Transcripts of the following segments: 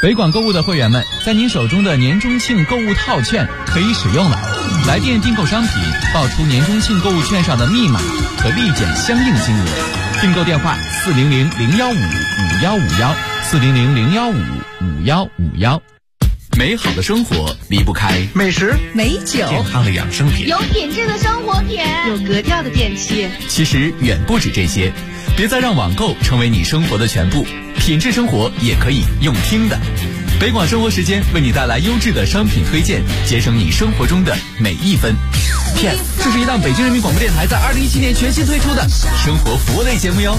北广购物的会员们，在您手中的年中庆购物套券可以使用了。来电订购商品，报出年中庆购物券上的密码，可立减相应金额。订购电话400-015-515，400-015-515。美好的生活离不开美食、 美酒、 健康的养生品， 有品质的生活品， 有格调的电器。 其实远不止这些，别再让网购成为你生活的全部，品质生活也可以用听的。北广生活时间为你带来优质的商品推荐，节省你生活中的每一分。Yes， 这是一档北京人民广播电台在2017年全新推出的生活服务类节目哟。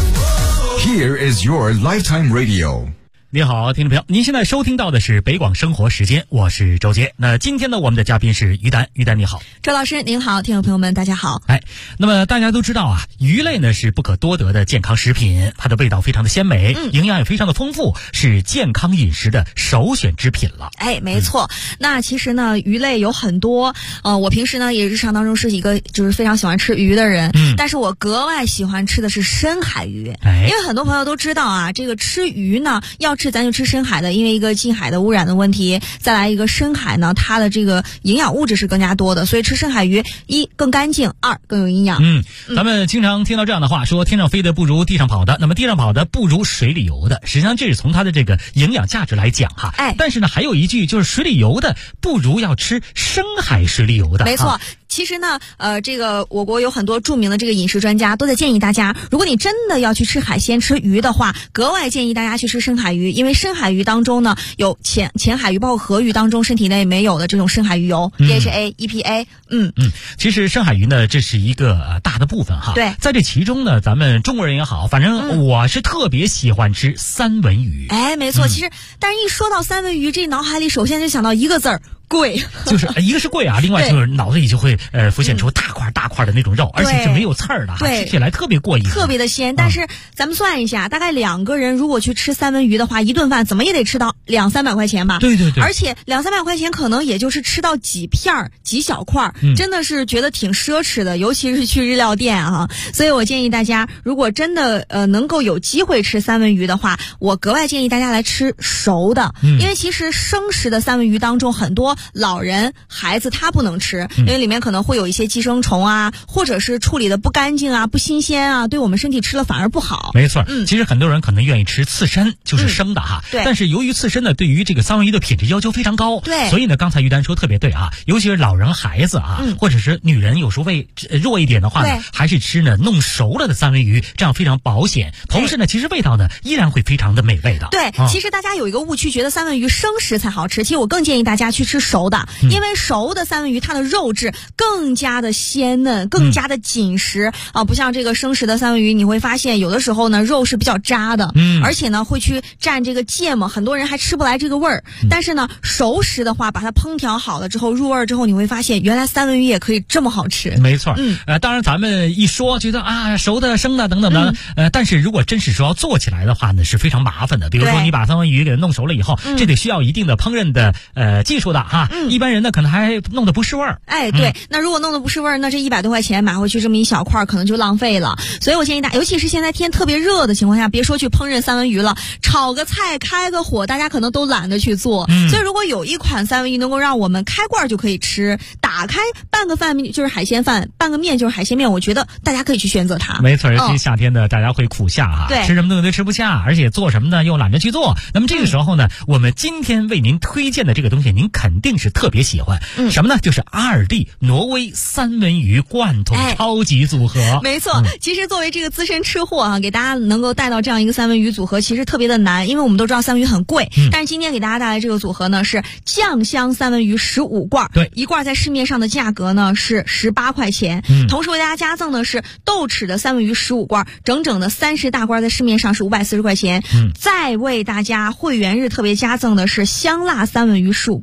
Here is your lifetime radio。 你好，听众朋友，您现在收听到的是北广生活时间，我是周杰。那今天呢，我们的嘉宾是于丹，于丹你好。 周老师您好，听众朋友们大家好。 那么大家都知道啊，鱼类呢是不可多得的健康食品，它的味道非常的鲜美，营养也非常的丰富，是健康饮食的首选之品了。 没错。那其实呢，鱼类有很多，我平时呢也日常当中是一个就是非常喜欢吃鱼的人，但是我格外喜欢吃的是深海鱼，因为很多朋友都知道啊，这个吃鱼呢要吃咱就吃深海的，因为一个近海的污染的问题，再来一个深海呢它的这个营养物质是更加多的，所以吃深海鱼一更干净，二更有营养。 咱们经常听到这样的话，说天上飞的不如地上跑的，那么地上跑的不如水里游的，实际上这是从它的这个营养价值来讲哈。但是呢还有一句就是水里游的不如要吃深海水里游的。 没错。其实呢，这个我国有很多著名的这个饮食专家都在建议大家，如果你真的要去吃海鲜、吃鱼的话，格外建议大家去吃深海鱼，因为深海鱼当中呢有浅海鱼包括河鱼当中身体内没有的这种深海鱼油 DHA、EPA。 其实深海鱼呢这是一个大的部分哈。 对， 在这其中呢，咱们中国人也好，反正我是特别喜欢吃三文鱼。 没错。其实但是一说到三文鱼，这脑海里首先就想到一个字儿，贵。 就是一个是贵啊，另外就是脑子里就会浮现出大块大块的那种肉，而且是没有刺儿的，吃起来特别过瘾， 特别的鲜。但是咱们算一下，大概2个人如果去吃三文鱼的话，一顿饭怎么也得吃到200-300块钱吧。 对。 而且200-300块钱可能也就是吃到几片几小块，真的是觉得挺奢侈的，尤其是去日料店啊。所以我建议大家，如果真的能够有机会吃三文鱼的话，我格外建议大家来吃熟的，因为其实生食的三文鱼当中很多老人孩子他不能吃，因为里面可能会有一些寄生虫啊，或者是处理的不干净啊、不新鲜啊，对我们身体吃了反而不好。 没错。其实很多人可能愿意吃刺身，就是生的哈。但是由于刺身呢对于这个三文鱼的品质要求非常高，所以呢刚才于丹说特别对啊，尤其是老人孩子啊，或者是女人有时候胃弱一点的话呢，还是吃呢弄熟了的三文鱼，这样非常保险，同时呢其实味道呢依然会非常的美味的。 其实大家有一个误区，觉得三文鱼生食才好吃，其实我更建议大家去吃熟的，因为熟的三文鱼它的肉质更加的鲜嫩，更加的紧实啊，不像这个生食的三文鱼，你会发现有的时候呢肉是比较渣的，而且呢会去蘸这个芥末，很多人还吃不来这个味儿。但是呢熟食的话，把它烹调好了之后入味之后，你会发现原来三文鱼也可以这么好吃。 没错。当然咱们一说觉得啊熟的生的等等的，但是如果真是说要做起来的话呢是非常麻烦的。比如说你把三文鱼给弄熟了以后，这得需要一定的烹饪的技术的哈。一般人呢可能还弄得不是味儿。 对。那如果弄得不是味儿，那这100多块钱买回去这么一小块可能就浪费了。所以我建议大家，尤其是现在天特别热的情况下，别说去烹饪三文鱼了，炒个菜开个火大家可能都懒得去做。所以如果有一款三文鱼能够让我们开罐就可以吃，打开拌个饭就是海鲜饭，拌个面就是海鲜面，我觉得大家可以去选择它。 没错。尤其夏天的大家会苦夏啊，吃什么东西都吃不下，而且做什么呢又懒得去做。那么这个时候呢，我们今天为您推荐的这个东西您肯定是特别喜欢。什么呢？就是阿尔蒂挪威三文鱼罐头超级组合。 没错。其实作为这个资深吃货啊，给大家能够带到这样一个三文鱼组合其实特别的难，因为我们都知道三文鱼很贵，但是今天给大家带来这个组合呢是酱香三文鱼15罐，一罐在市面上的价格呢是18块钱，同时为大家加赠的是豆豉的三文鱼15罐，整整的30大罐在市面上是540块钱，再为大家会员日特别加赠的是香辣三文鱼15罐，整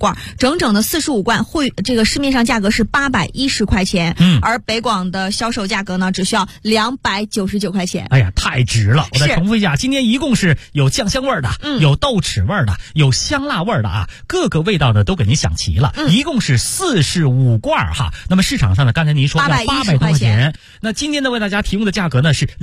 整整的45罐，这个市面上价格是810块钱，而北广的销售价格呢只需要299块钱。 哎呀，太值了！我再重复一下，今天一共是有酱香味的，有豆豉味的，有香辣味的啊，各个味道呢都给您想齐了，一共是45罐哈。那么市场上呢，刚才您说要800多块钱，那今天呢为大家提供的价格呢是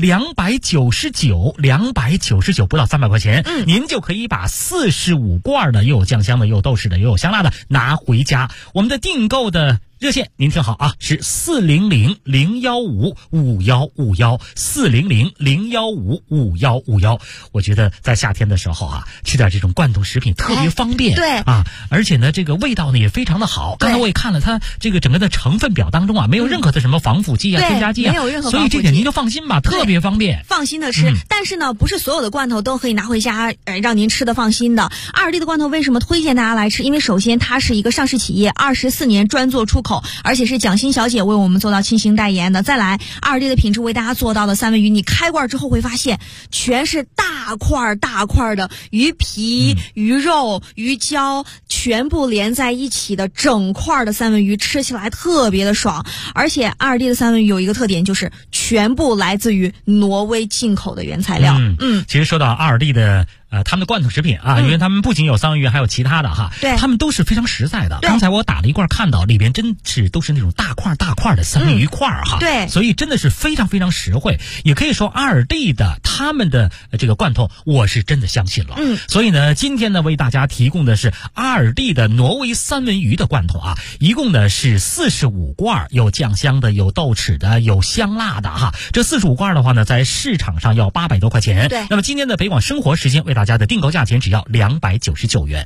299，不到300块钱，您就可以把45罐的，又有酱香的，又有豆豉的，又有香辣的拿回家。我们的订购的热线您听好啊，是400-015-5151，400-015-5151。我觉得在夏天的时候啊，吃点这种罐头食品特别方便， 对啊，而且呢这个味道呢也非常的好。刚才我也看了它这个整个的成分表当中啊，没有任何的什防腐剂啊、添加剂啊， 没有任何所以这点您就放心吧，特别方便， 放心的吃。但是呢，不是所有的罐头都可以拿回家让您吃的放心的。2D 的罐头为什么推荐大家来吃？因为首先它是一个上市企业，24年专做出口，而且是蒋欣小姐为我们做到亲情代言的。再来，2D 的品质为大家做到的三文鱼，你开罐之后会发现全是大块的鱼皮、鱼肉、鱼胶全部连在一起的整块的三文鱼，吃起来特别的爽。而且2D 的三文鱼有一个特点，就是全部来自于挪威进口的原材料。 其实说到2D 的他们的罐头食品啊，因为他们不仅有三文鱼，还有其他的哈， 对， 他们都是非常实在的。刚才我打了一罐，看到里边真是都是那种大块的三文鱼块哈， 对， 所以真的是非常非常实惠。也可以说2D 的他们的这个罐头，我是真的相信了。所以呢，今天呢为大家提供的是2D 的挪威三文鱼的罐头啊，一共呢是45罐，有酱香的，有豆豉的，有香辣的哈。这45罐的话呢，在市场上要800多块钱。 对， 那么今天的北广生活时间为大家的订购价钱只要299元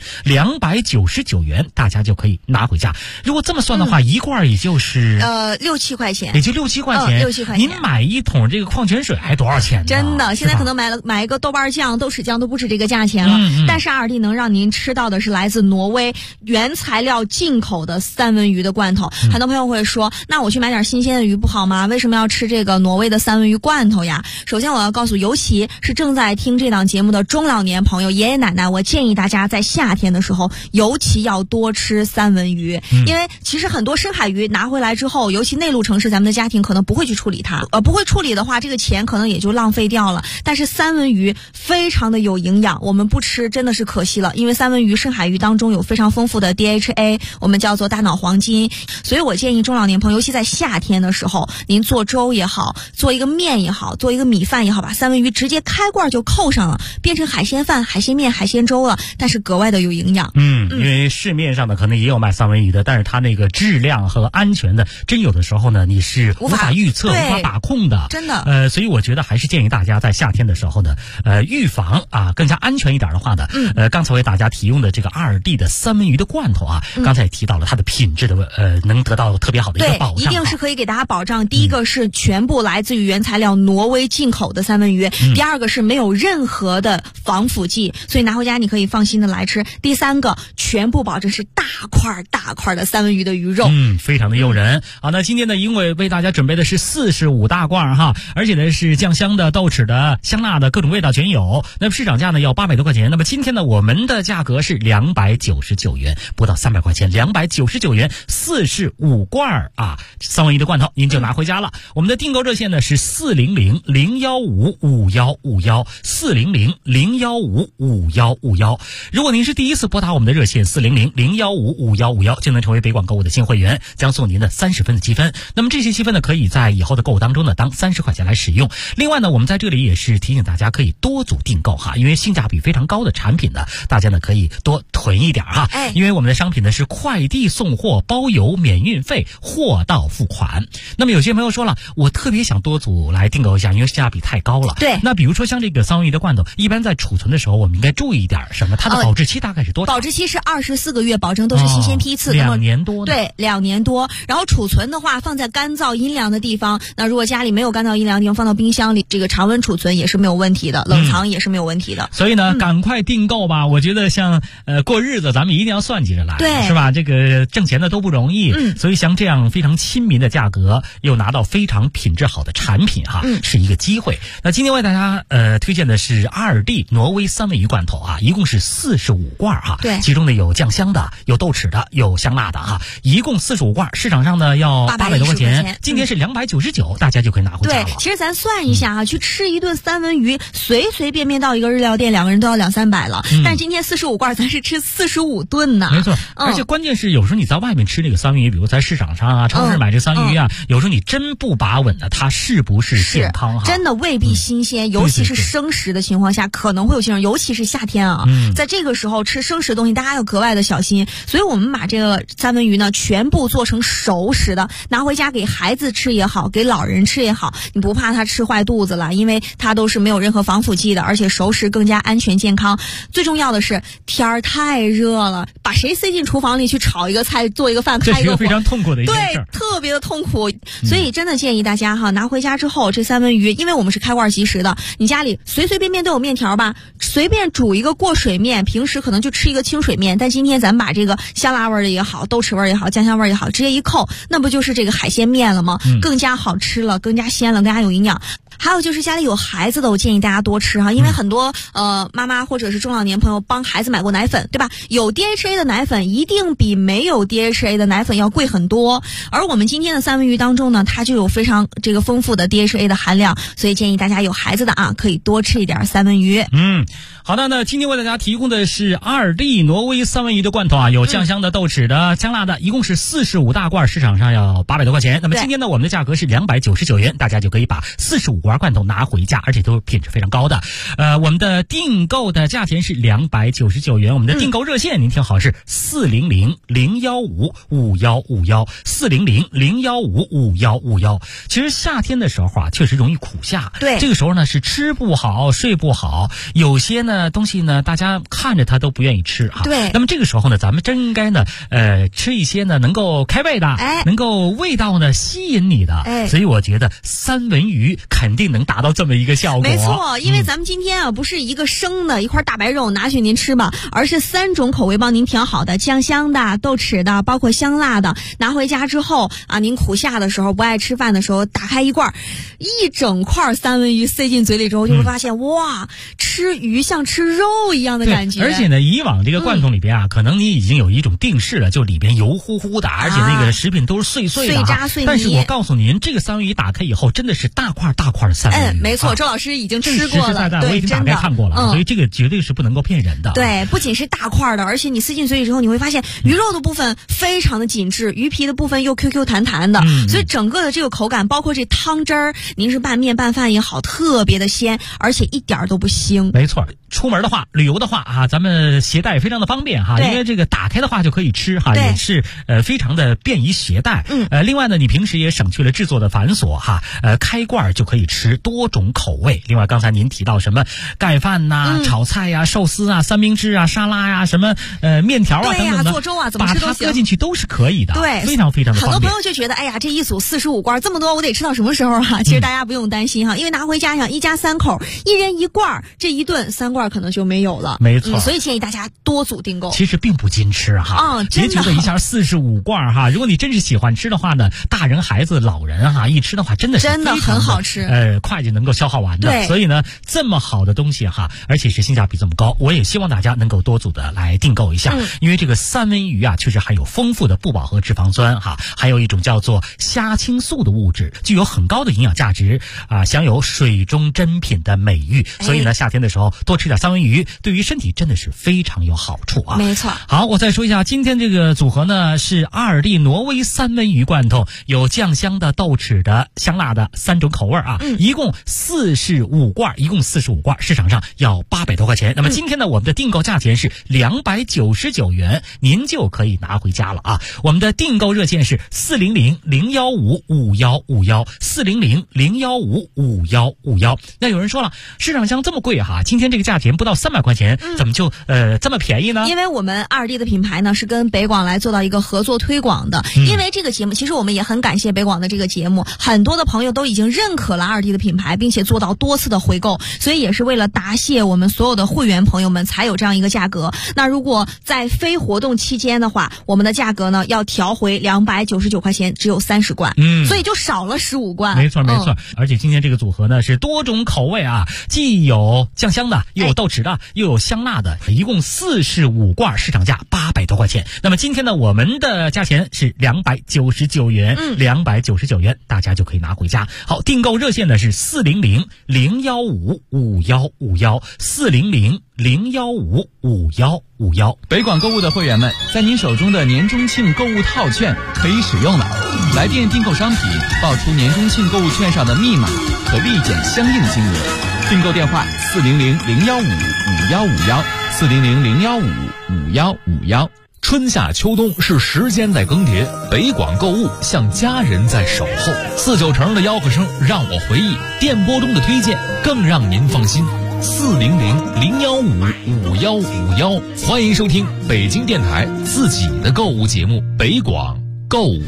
，299元大家就可以拿回家。如果这么算的话，一罐也就是 6-7块钱， 也就6-7块钱。 6-7块钱， 您买一桶这个矿泉水还多少钱呢？ 真的，现在可能买一个豆瓣酱、豆豉酱都不止这个价钱了。但是2D 能让您吃到的是来自挪威原材料进口的三文鱼的罐头。很多朋友会说，那我去买点新鲜的鱼不好吗？为什么要吃这个挪威的三文鱼罐头呀？首先我要告诉，尤其是正在听这档节目的中老年朋友、爷爷奶奶，我建议大家在夏天的时候尤其要多吃三文鱼。因为其实很多深海鱼拿回来之后，尤其内陆城市咱们的家庭可能不会去处理它，不会处理的话，这个钱可能也就浪费掉了。但是三文鱼非常的有营养，我们不吃真的是可惜了。因为三文鱼、深海鱼当中有非常丰富的 DHA， 我们叫做大脑黄金。所以我建议中老年朋友，尤其在夏天的时候，您做粥也好，做一个面也好，做一个米饭也好，把三文鱼直接开罐就扣上了，变成海鲜饭、海鲜面、海鲜粥了，但是格外的有营养。 因为市面上呢可能也有卖三文鱼的，但是它那个质量和安全的，真有的时候呢你是无法预测、无法把控的， 真的。 所以我觉得还是建议大家在夏天的时候呢，预防啊更加安全一点的话呢，刚才为大家提供的这个2D 的三文鱼的罐头啊，刚才也提到了它的品质的能得到特别好的一个保障， 一定是可以给大家保障。第一个是全部来自于原材料挪威进口的三文鱼，第二个是没有任何的防腐剂，所以拿回家你可以放心的来吃。第三个，全部保证是大块的三文鱼的鱼肉， 非常的诱人。好，那今天呢，因为为大家准备的是45大罐哈，而且呢是酱香的、豆豉的、香辣的，各种味道全有。那么市场价呢要800多块钱，那么今天呢我们的价格是299元，不到300块钱，299元45罐啊，三文鱼的罐头您就拿回家了。我们的订购热线呢是400-015-5151，400-015-5151。如果您是第一次拨打我们的热线400-015-5151，就能成为北广购物的新会员，将送您的30分的积分。那么这些积分呢，可以在以后的购物当中呢当30块钱来使用。另外呢，我们在这里也是提醒大家可以多组订购哈，因为性价比非常高的产品呢，大家呢可以多囤一点哈。因为我们的商品呢是快递送货，包邮免运费，货到付款。那么有些朋友说了，我特别想多组来订购一下，因为性价比太高了。 对。 那比如说像这个三文鱼的罐头，一般在储存的时候，我们应该注意一点什么？它的保质期大概是多长？ 保质期是24个月，保证都是新鲜批次。 2年多。 对，2年多。然后储存的话，放在干燥阴凉的地方。那如果家里没有干燥阴凉的地方，放到冰箱里，这个常温储存也是没有问题的，冷藏也是没有问题的。 所以呢，赶快订购吧！我觉得像过日子，咱们一定要算计着来， 对， 是吧？这个挣钱的都不容易，所以像这样非常亲民的价格，又拿到非常品质好的产品哈，是一个机会。那今天为大家推荐的是2D挪威威三文鱼罐头啊，一共是45罐哈。 对， 其中呢有酱香的，有豆豉的，有香辣的哈，一共45罐，市场上呢要800多块钱，今天是299，大家就可以拿回家了。 对，其实咱算一下啊，去吃一顿三文鱼，随随便便到一个日料店，2个人都要200-300了。但是今天45罐，咱是吃45顿呢。 没错，而且关键是有时候你在外面吃这个三文鱼，比如在市场上啊、超市买这三文鱼啊，有时候你真不把稳的，它是不是健康哈？ 真的未必新鲜，尤其是生食的情况下，可能会有些人，尤其是夏天啊，在这个时候吃生食的东西，大家要格外的小心。所以我们把这个三文鱼呢，全部做成熟食的，拿回家给孩子吃也好，给老人吃也好，你不怕他吃坏肚子了，因为它都是没有任何防腐剂的，而且熟食更加安全健康。最重要的是天儿太热了，把谁塞进厨房里去炒一个菜、做一个饭、开一个火， 这是一个非常痛苦的一件事， 对，特别的痛苦。所以真的建议大家哈，拿回家之后这三文鱼，因为我们是开罐即食的，你家里随随便便都有面条吧，随便煮一个过水面，平时可能就吃一个清水面，但今天咱们把这个香辣味的也好，豆豉味也好，酱香味也好，直接一扣，那不就是这个海鲜面了吗？更加好吃了，更加鲜了，更加有营养。还有就是家里有孩子的，我建议大家多吃哈，因为很多妈妈或者是中老年朋友帮孩子买过奶粉，对吧？有 DHA 的奶粉一定比没有 DHA 的奶粉要贵很多，而我们今天的三文鱼当中呢，它就有非常这个丰富的 DHA 的含量，所以建议大家有孩子的啊，可以多吃一点三文鱼。 好的，那今天为大家提供的是2D挪威三文鱼的罐头啊，有酱香的、豆豉的、香辣的，一共是45大罐，市场上要800多块钱。那么今天呢，我们的价格是299元，大家就可以把45罐罐头拿回家，而且都是品质非常高的。我们的订购的价钱是299元，我们的订购热线您听好是400-015-5151，400-015-5151。其实夏天的时候啊，确实容易苦夏， 对， 这个时候呢是吃不好、睡不好，有些呢东西呢大家看着它都不愿意吃啊。 对， 那么这个时候呢，咱们真应该呢吃一些呢能够开胃的，能够味道呢吸引你的。所以我觉得三文鱼肯定能达到这么一个效果。 没错，因为咱们今天啊不是一个生的一块大白肉拿去您吃吧，而是3种口味帮您调好的，酱香的、豆豉的，包括香辣的。拿回家之后啊，您苦夏的时候不爱吃饭的时候，打开一罐，一整块三文鱼塞进嘴里之后，就会发现哇，吃鱼像吃肉一样的感觉。 而且呢，以往这个罐头里边啊，可能你已经有一种定式了，就里边油乎乎的，而且那个食品都是碎碎的、 碎渣碎泥。 但是我告诉您，这个三文鱼打开以后，真的是大块大块的三文鱼。 没错，周老师已经吃过了， 实实在在我已经打开看过了，所以这个绝对是不能够骗人的。 对，不仅是大块的，而且你塞进嘴里之后，你会发现鱼肉的部分非常的紧致，鱼皮的部分又 QQ 弹弹的，所以整个的这个口感，包括这汤汁儿，您是拌面拌饭也好，特别的鲜，而且一点都不腥。 没错，出门的话、旅游的话啊，咱们携带也非常的方便哈，因为这个打开的话就可以吃哈，也是非常的便于携带。另外呢，你平时也省去了制作的繁琐哈，开罐就可以吃多种口味。另外刚才您提到什么盖饭呐、炒菜呀、寿司啊、三明治啊、沙拉呀、什么面条啊等等的， 做粥啊，怎么吃都行， 把它搁进去都是可以的。 对， 非常非常的方便。 很多朋友就觉得，哎呀，这一组45罐这么多，我得吃到什么时候啊？其实大家不用担心哈，因为拿回家想一家3口，一人1罐，这一顿3罐可能就没有了。 没错， 所以建议大家多组订购。 其实并不禁吃哈，别觉得一下45罐哈，如果你真是喜欢吃的话呢，大人、孩子、老人哈，一吃的话真的是真的很好吃， 快就能够消耗完的。 对， 所以呢，这么好的东西哈，而且是性价比这么高，我也希望大家能够多组的来订购一下，因为这个三文鱼啊，确实含有丰富的不饱和脂肪酸哈，还有一种叫做虾青素的物质，具有很高的营养价值啊，享有水中珍品的美誉。所以呢，夏天的时候多吃点三文鱼，对于身体真的是非常有好处啊。 没错。 好，我再说一下，今天这个组合呢是2D挪威三文鱼罐头，有酱香的、豆豉的、香辣的3种口味啊，一共45罐，市场上要800多块钱。那么今天呢，我们的订购价钱是299元，您就可以拿回家了啊。我们的订购热线是400-015-5151，400-015-5151。那有人说了，市场上这么贵哈，今天这个价钱不到300块钱，怎么就这么便宜呢？ 因为我们2D的品牌呢是跟北广来做到一个合作推广的，因为这个节目其实我们也很感谢北广的这个节目，很多的朋友都已经认可了2D的品牌，并且做到多次的回购，所以也是为了答谢我们所有的会员朋友们才有这样一个价格。那如果在非活动期间的话，我们的价格呢要调回299块钱，只有30罐，所以就少了15罐。 没错没错，而且今天这个组合呢是多种口味啊，既有酱香的，又有豆豉的，又有香辣的，一共4式5罐，市场价800多块钱。那么今天呢，我们的价钱是299元，299元，大家就可以拿回家。好，订购热线呢是400-015-5151，400-015-5151。 北广购物的会员们，在您手中的年中庆购物套券可以使用了。来电订购商品，报出年中庆购物券上的密码，可立减相应金额。订购电话400-015-5151，400-015-5151。 春夏秋冬是时间在更迭，北广购物像家人在守候。49成的吆喝声让我回忆，电波中的推荐更让您放心。400-015-5151，欢迎收听北京电台自己的购物节目《北广购物》。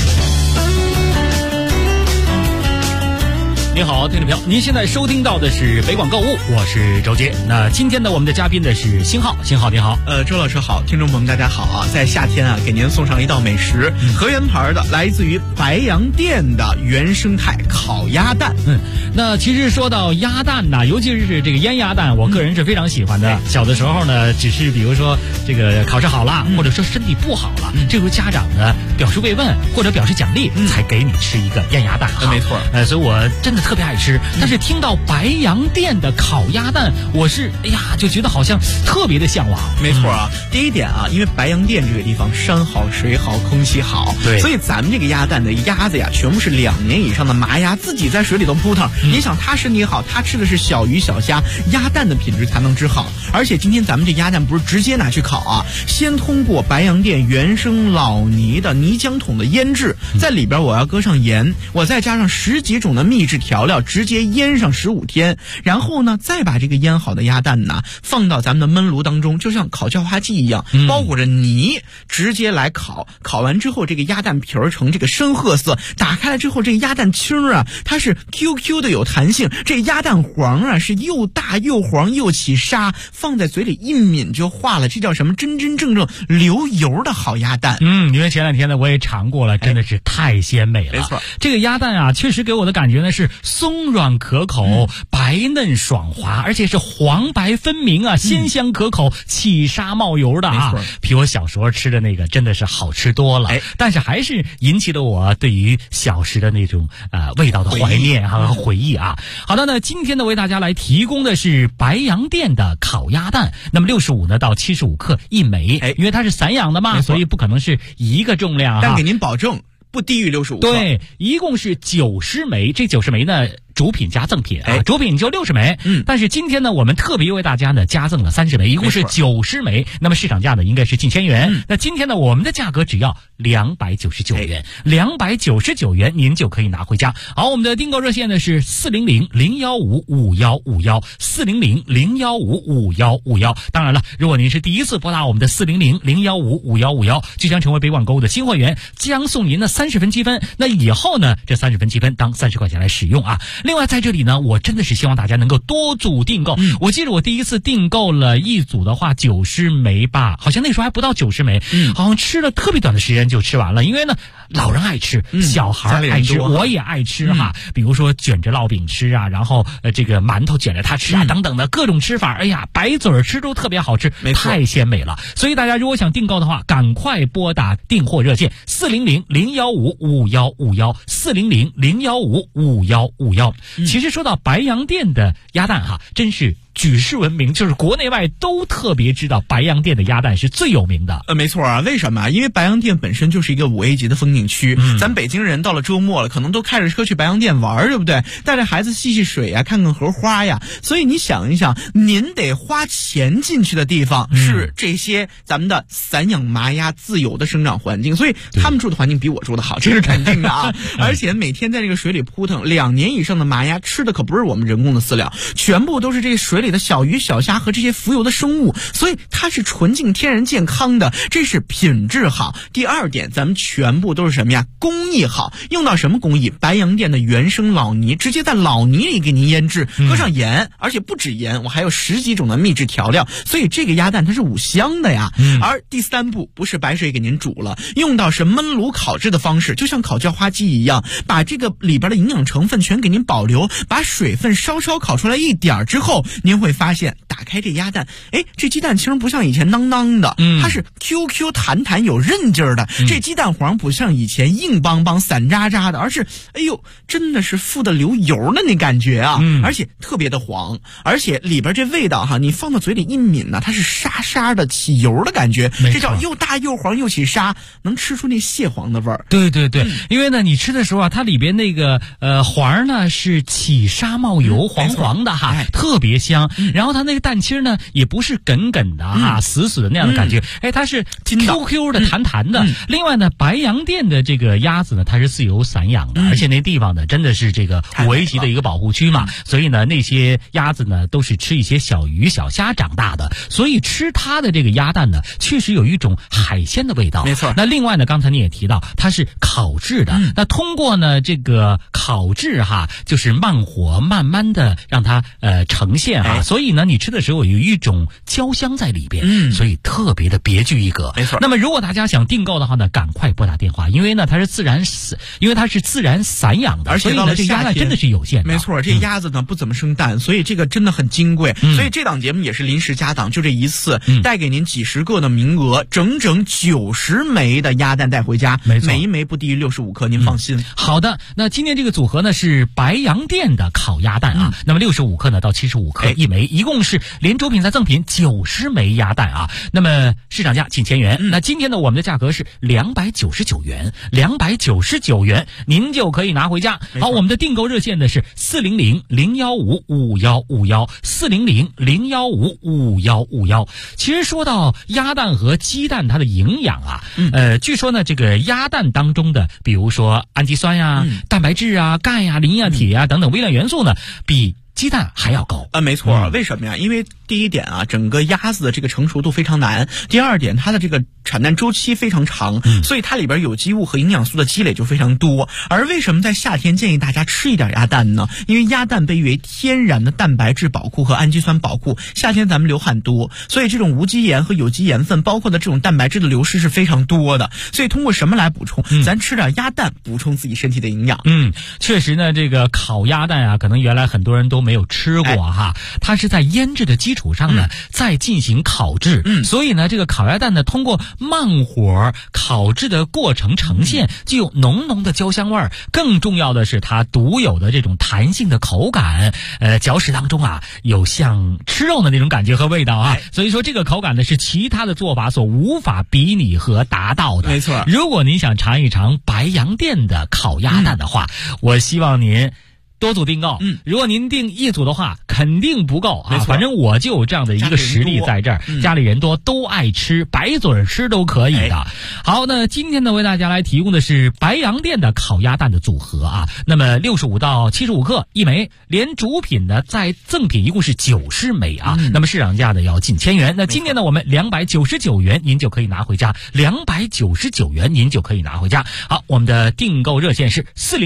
你好，听众朋友，您现在收听到的是北广购物，我是周杰。那今天呢，我们的嘉宾呢是星浩，星浩你好。 周老师好，听众朋友们大家好啊！在夏天啊，给您送上一道美食，河源牌的，来自于白洋淀的原生态烤鸭蛋。 那其实说到鸭蛋呢，尤其是这个腌鸭蛋，我个人是非常喜欢的。小的时候呢，只是比如说这个考试好了，或者说身体不好了，这时候家长呢表示慰问或者表示奖励，才给你吃一个腌鸭蛋。 没错。 所以我真的特别爱吃。但是听到白洋淀的烤鸭蛋，我是就觉得好像特别的向往。 没错啊，第一点啊，因为白洋淀这个地方山好水好空气好， 对， 所以咱们这个鸭蛋的鸭子呀，全部是2年以上的麻鸭，自己在水里头扑腾。你想它身体好，它吃的是小鱼小虾，鸭蛋的品质才能吃好。而且今天咱们这鸭蛋不是直接拿去烤啊，先通过白洋淀原生老泥的泥浆桶的腌制，在里边我要搁上盐，我再加上10几种的秘制调料，直接腌上15天，然后呢，再把这个腌好的鸭蛋呢放到咱们的焖炉当中，就像烤叫花鸡一样，包裹着泥，直接来烤。烤完之后，这个鸭蛋皮儿呈这个深褐色，打开来之后，这个鸭蛋清啊，它是 QQ 的有弹性，这鸭蛋黄啊是又大又黄又起沙，放在嘴里一抿就化了，这叫什么？真真正正流油的好鸭蛋。 因为前2天呢我也尝过了，真的是太鲜美了。 没错， 这个鸭蛋啊，确实给我的感觉呢是松软可口，白嫩爽滑，而且是黄白分明啊，鲜香可口，起沙冒油的啊，比我小时候吃的那个真的是好吃多了。但是还是引起了我对于小时的那种味道的怀念和回忆啊。好的，那今天呢为大家来提供的是白洋淀的烤鸭蛋，那么65呢到75克一枚，因为它是散养的嘛，所以不可能是一个重量啊， 但给您保证不低于65克。 对，一共是90枚，这90枚呢主品加赠品啊，主品就60枚，但是今天呢，我们特别为大家呢加赠了30枚，一共是90枚。那么市场价呢应该是近1000元，那今天呢我们的价格只要299元，299元您就可以拿回家。好，我们的订购热线呢是400-015-5151，400-015-5151。当然了，如果您是第一次拨打我们的400-015-5151，就将成为北广购物的新会员，将送您的30分积分。那以后呢，这30分积分当30块钱来使用啊。另外在这里呢，我真的是希望大家能够多组订购。我记得我第一次订购了一组的话90枚吧，好像那时候还不到90枚，好像吃了特别短的时间就吃完了。因为呢，老人爱吃，小孩爱吃，我也爱吃哈。比如说卷着烙饼吃啊，然后这个馒头卷着它吃啊，等等的各种吃法，哎呀，白嘴吃都特别好吃，太鲜美了。所以大家如果想订购的话，赶快拨打订货热线400-015-5151，400-015-5151。其实说到白洋淀的鸭蛋哈，真是举世闻名，就是国内外都特别知道白洋淀的鸭蛋是最有名的。 没错啊，为什么？因为白洋淀本身就是一个5A 级的风景区，咱北京人到了周末了，可能都开着车去白洋淀玩，对不对？带着孩子戏戏水呀，看看荷花呀。所以你想一想，您得花钱进去的地方是这些咱们的散养麻鸭自由的生长环境，所以他们住的环境比我住的好，这是肯定的啊。而且每天在这个水里扑腾，2年以上的麻鸭吃的可不是我们人工的饲料，全部都是这水里的小鱼小虾和这些浮游的生物，所以它是纯净天然健康的，这是品质好。第二点，咱们全部都是什么呀？工艺好，用到什么工艺？白洋淀的原生老泥，直接在老泥里给您腌制，搁上盐，而且不止盐，我还有10几种的秘制调料，所以这个鸭蛋它是5香的呀。而第3步不是白水给您煮了，用到是焖炉烤制的方式，就像烤叫花鸡一样，把这个里边的营养成分全给您保留，把水分稍稍烤出来一点之后，您会发现，打开这鸭蛋，哎，这鸡蛋其实不像以前囔囔的，它是 QQ 弹弹有韧劲儿的。这鸡蛋黄不像以前硬邦邦散渣渣的，而是哎呦，真的是富得流油的那感觉啊！而且特别的黄，而且里边这味道哈，你放到嘴里一抿呢，它是沙沙的起油的感觉，这叫又大又黄又起沙，能吃出那蟹黄的味儿。 对对对，因为呢，你吃的时候啊，它里边那个黄呢是起沙冒油，黄黄的哈，特别香。然后它那个蛋清呢，也不是梗梗的哈，死死的那样的感觉，哎，它是 QQ 的弹弹的。另外呢，白洋淀的这个鸭子呢，它是自由散养的，而且那地方呢，真的是这个5A级的一个保护区嘛，所以呢，那些鸭子呢都是吃一些小鱼小虾长大的，所以吃它的这个鸭蛋呢，确实有一种海鲜的味道。 没错。 那另外呢，刚才你也提到它是烤制的，那通过呢这个烤制哈，就是慢火慢慢的让它呈现哈，所以呢你吃的时候有一种焦香在里边，所以特别的别具一格。 没错。 那么如果大家想订购的话呢，赶快拨打电话，因为它是自然散养的， 而且到了这鸭蛋真的是有限的。 没错，这鸭子呢不怎么生蛋，所以这个真的很金贵。所以这档节目也是临时加档，就这一次带给您几十个的名额，整整90枚的鸭蛋带回家，每一枚不低于65克，您放心。 好的，那今天这个组合呢是白洋淀的烤鸭蛋啊，那么65克呢到75克一枚，一共是连周品再赠品90枚鸭蛋啊。那么市场价近1000元，那今天呢我们的价格是299元，299元您就可以拿回家。好，我们的订购热线呢是400-015-5151，400-015-5151。其实说到鸭蛋和鸡蛋它的营养啊，据说呢这个鸭蛋当中的比如说氨基酸呀、蛋白质啊、钙呀、磷呀、铁呀等等微量元素呢，比鸡蛋还要高。 没错，为什么呀？因为第一点啊，整个鸭子的这个成熟度非常难；第二点，它的这个产蛋周期非常长，所以它里边有机物和营养素的积累就非常多。而为什么在夏天建议大家吃一点鸭蛋呢？因为鸭蛋被誉为天然的蛋白质宝库和氨基酸宝库。夏天咱们流汗多，所以这种无机盐和有机盐分，包括的这种蛋白质的流失是非常多的。所以通过什么来补充？咱吃点鸭蛋，补充自己身体的营养。 确实呢，这个烤鸭蛋啊，可能原来很多人都没有吃过哈，它是在腌制的基础上呢，再进行烤制。所以呢，这个烤鸭蛋呢，通过慢火烤制的过程呈现，具有浓浓的焦香味儿。更重要的是，它独有的这种弹性的口感，嚼食当中啊，有像吃肉的那种感觉和味道啊。所以说，这个口感呢，是其他的做法所无法比拟和达到的。 没错。 如果您想尝一尝白洋淀的烤鸭蛋的话，我希望您多组订购。如果您订一组的话，肯定不够啊。反正我就有这样的一个实力在这儿，家里人多都爱吃，白嘴吃都可以的。好，那今天呢，为大家来提供的是白洋淀的烤鸭蛋的组合啊。那么65到75克一枚，连主品呢再赠品一共是90枚啊。那么市场价呢要近1000元。那今天呢，我们299元您就可以拿回家，299元您就可以拿回家。好，我们的订购热线是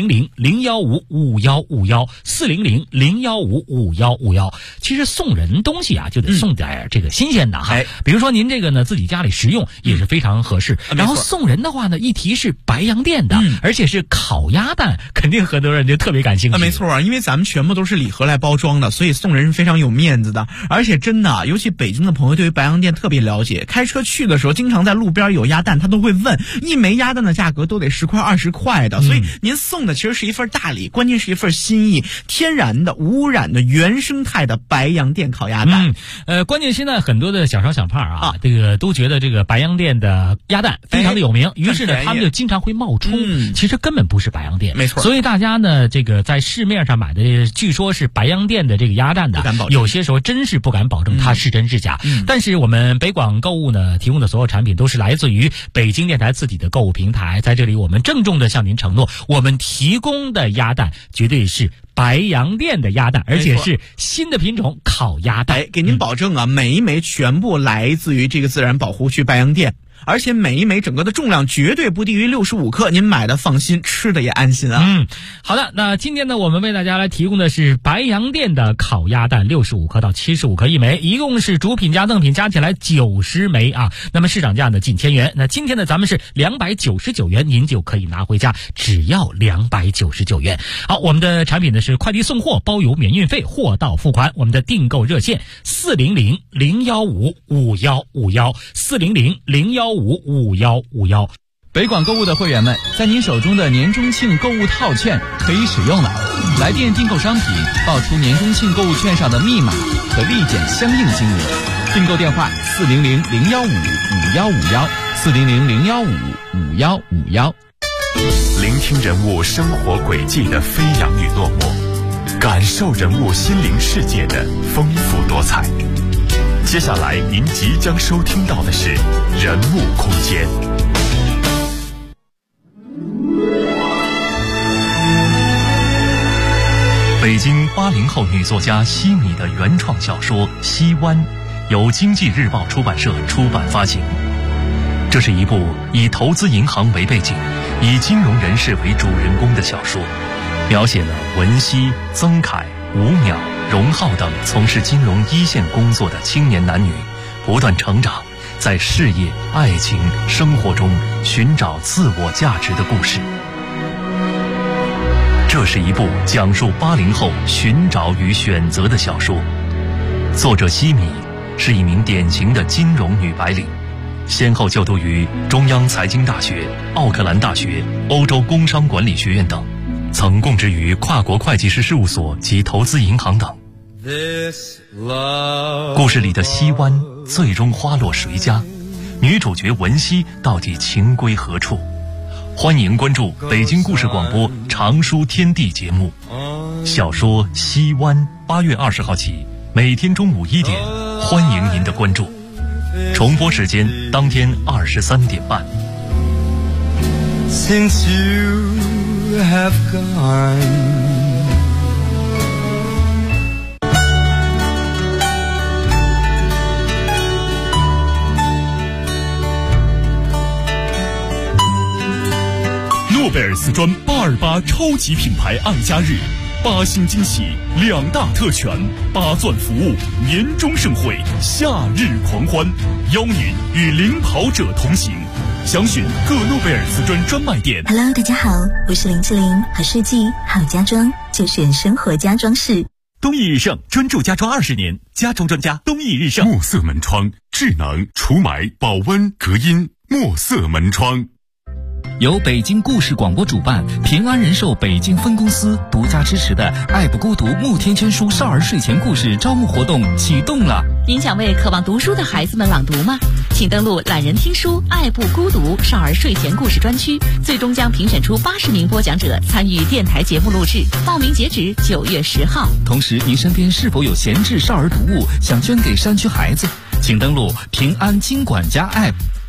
400-015-5151，400-015-5151。其实送人东西啊，就得送点这个新鲜的哈。比如说您这个呢，自己家里食用也是非常合适。然后送人的话呢，一提是白洋淀的，而且是烤鸭蛋，肯定很多人就特别感兴趣。 没错，因为咱们全部都是礼盒来包装的，所以送人是非常有面子的。而且真的，尤其北京的朋友对于白洋淀特别了解，开车去的时候，经常在路边有鸭蛋，他都会问，一枚鸭蛋的价格都得10块20块的。所以您送的其实是一份大礼，关键是一份心意，天然的、无污染的、原生态的白洋淀烤鸭蛋。 关键现在很多的小商小胖啊，这个都觉得这个白洋淀的鸭蛋非常的有名，于是呢，他们就经常会冒充，其实根本不是白洋淀。 没错。 所以大家呢，这个在市面上买的，据说是白洋淀的这个鸭蛋的，有些时候真是不敢保证它是真是假。但是我们北广购物呢提供的所有产品都是来自于北京电台自己的购物平台，在这里我们郑重的向您承诺，我们提供的鸭蛋绝对是白洋淀的鸭蛋，而且是新的品种烤鸭蛋。 给您保证啊，每一枚全部来自于这个自然保护区白洋淀。 而且每一枚整个的重量绝对不低于65克，您买的放心，吃的也安心啊。 好的，那今天呢，我们为大家来提供的是白洋淀的烤鸭蛋，65克到75克一枚，一共是主品加赠品加起来90枚啊。那么市场价呢近1000元，那今天呢咱们是299元，您就可以拿回家，只要299元。好，我们的产品呢是快递送货，包邮免运费，货到付款。我们的订购热线400-015-5151，400-015-5151。 北广购物的会员们，在您手中的年中庆购物套券可以使用了。来电订购商品，报出年中庆购物券上的密码，可立减相应金额。订购电话400-015-5151，400-015-5151。 聆听人物生活轨迹的飞扬与落寞，感受人物心灵世界的丰富多彩。接下来您即将收听到的是人物空间。 北京80后女作家西米的原创小说《西湾》，由经济日报出版社出版发行。这是一部以投资银行为背景，以金融人士为主人公的小说，描写了文熙、曾凯、吴淼、荣浩等从事金融一线工作的青年男女不断成长，在事业、爱情、生活中寻找自我价值的故事。这是一部讲述80后寻找与选择的小说。作者西米是一名典型的金融女白领，先后就读于中央财经大学、奥克兰大学、欧洲工商管理学院等，曾供职于跨国会计师事务所及投资银行等。故事里的西湾最终花落谁家？女主角文熙到底情归何处？欢迎关注北京故事广播长书天地节目，小说《西湾》8月20号起，每天中午1点，欢迎您的关注。重播时间当天23点半。 Since you have gone, 诺贝尔丝砖828超级品牌爱家日，8星惊喜，2大特权，8钻服务，年终盛会，夏日狂欢，邀您与领跑者同行。详询各诺贝尔丝砖专卖店。 Hello， 大家好，我是林志玲，好设计好家装就选生活家装饰。 东义日盛专注家装20年，家装专家东义日盛。墨色门窗，智能除霾、保温、隔音，墨色门窗。 由北京故事广播主办，平安人寿北京分公司独家支持的爱不孤独慕天千书少儿睡前故事招募活动启动了。 您想为渴望读书的孩子们朗读吗？请登录懒人听书爱不孤独少儿睡前故事专区，最终将评选出80名播讲者参与电台节目录制，报名截止9月10号。 同时，您身边是否有闲置少儿读物想捐给山区孩子？请登录平安金管家 App。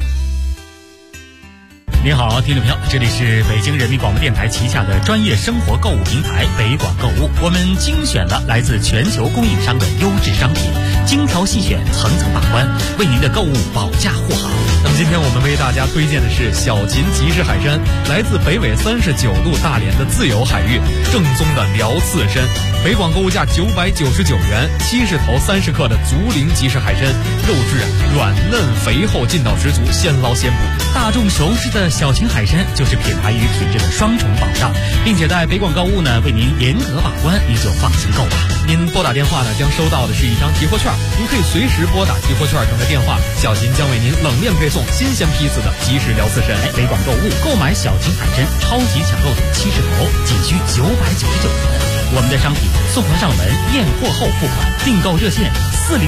您好，听众朋友，这里是北京人民广播电台旗下的专业生活购物平台北广购物。我们精选了来自全球供应商的优质商品，精挑细选，层层把关，为您的购物保驾护航。 那么今天我们为大家推荐的是小秦集市海参，来自北纬39度大连的自由海域，正宗的辽刺参。北广购物价999元，70头30克的竹林集市海参，肉质软嫩肥厚，劲道十足，现捞现捕。 大众熟识的小秦海参就是品牌与品质的双重保障，并且在北广购物呢为您严格把关，您就放心购吧。 您拨打电话呢将收到的是一张提货券，您可以随时拨打提货券上的电话，小秦将为您冷链配送新鲜批次的即食辽刺参。 北广购物购买小秦海参超级抢肉70头，仅需999元。我们的商品送货上门，验货后付款。订购热线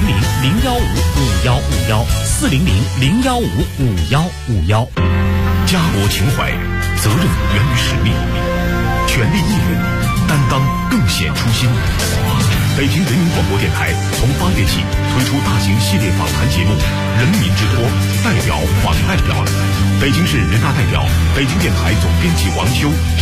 400-015-5151，400-015-5151。 家国情怀，责任源于使命，权力义务，担当更显初心。北京人民广播电台从8月起推出大型系列访谈节目《人民之托》，代表访代表。北京市人大代表，北京电台总编辑王秋。